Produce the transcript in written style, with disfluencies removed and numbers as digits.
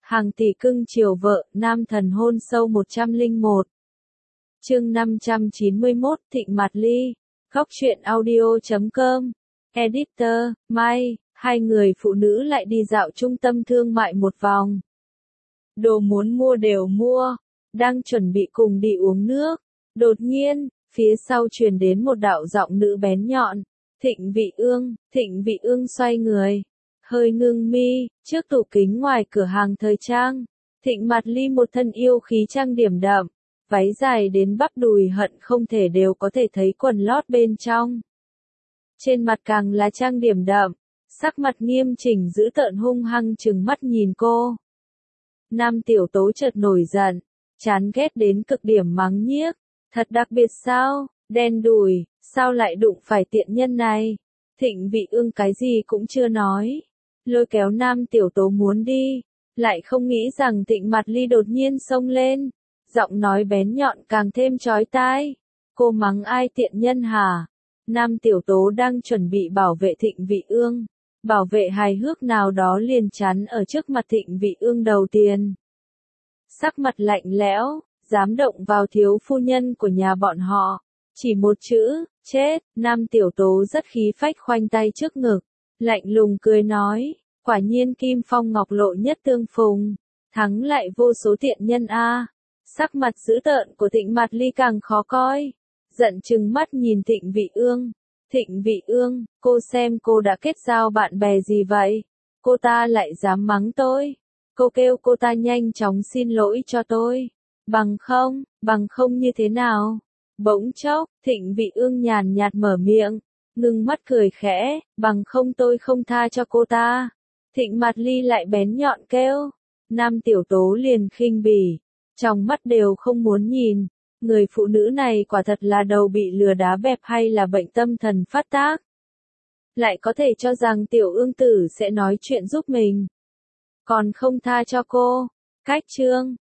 Hàng tỷ cưng chiều vợ, nam thần hôn sâu 101. Chương 591, Thịnh Mạt Ly. Góc truyện audio.com. Editor, Mai. Hai người phụ nữ lại đi dạo trung tâm thương mại một vòng. Đồ muốn mua đều mua. Đang chuẩn bị cùng đi uống nước. Đột nhiên, phía sau truyền đến một đạo giọng nữ bén nhọn. Thịnh Vị Ương xoay người. Hơi ngưng mi, trước tủ kính ngoài cửa hàng thời trang. Thịnh Mạt Ly một thân yêu khí trang điểm đậm. Váy dài đến bắp đùi hận không thể đều có thể thấy quần lót bên trong. Trên mặt càng là trang điểm đậm. Sắc mặt nghiêm chỉnh giữ tợn hung hăng trừng mắt nhìn cô. Nam Tiểu Tố chợt nổi giận. Chán ghét đến cực điểm mắng nhiếc. Thật đặc biệt sao, đen đùi, sao lại đụng phải tiện nhân này. Thịnh Vị Ương cái gì cũng chưa nói. Lôi kéo Nam Tiểu Tố muốn đi. Lại không nghĩ rằng Thịnh Mạt Ly đột nhiên xông lên. Giọng nói bén nhọn càng thêm chói tai. Cô mắng ai tiện nhân hả? Nam Tiểu Tố đang chuẩn bị bảo vệ Thịnh Vị Ương. Bảo vệ hài hước nào đó liền chắn ở trước mặt Thịnh Vị Ương đầu tiên. Sắc mặt lạnh lẽo, dám động vào thiếu phu nhân của nhà bọn họ. Chỉ một chữ, chết. Nam Tiểu Tố rất khí phách khoanh tay trước ngực. Lạnh lùng cười nói, quả nhiên Kim Phong Ngọc Lộ nhất tương phùng. Thắng lại vô số tiện nhân a. Sắc mặt dữ tợn của Thịnh Mạt Ly càng khó coi. Giận chừng mắt nhìn Thịnh Vị Ương. Thịnh Vị Ương, cô xem cô đã kết giao bạn bè gì vậy? Cô ta lại dám mắng tôi. Cô kêu cô ta nhanh chóng xin lỗi cho tôi. Bằng không như thế nào? Bỗng chốc, Thịnh Vị Ương nhàn nhạt mở miệng. Ngưng mắt cười khẽ, bằng không tôi không tha cho cô ta. Thịnh Mạt Ly lại bén nhọn kêu. Nam Tiểu Tố liền khinh bỉ. Trong mắt đều không muốn nhìn. Người phụ nữ này quả thật là đầu bị lừa đá bẹp hay là bệnh tâm thần phát tác. Lại có thể cho rằng Tiểu Ương tử sẽ nói chuyện giúp mình. Còn không tha cho cô. Cách chương.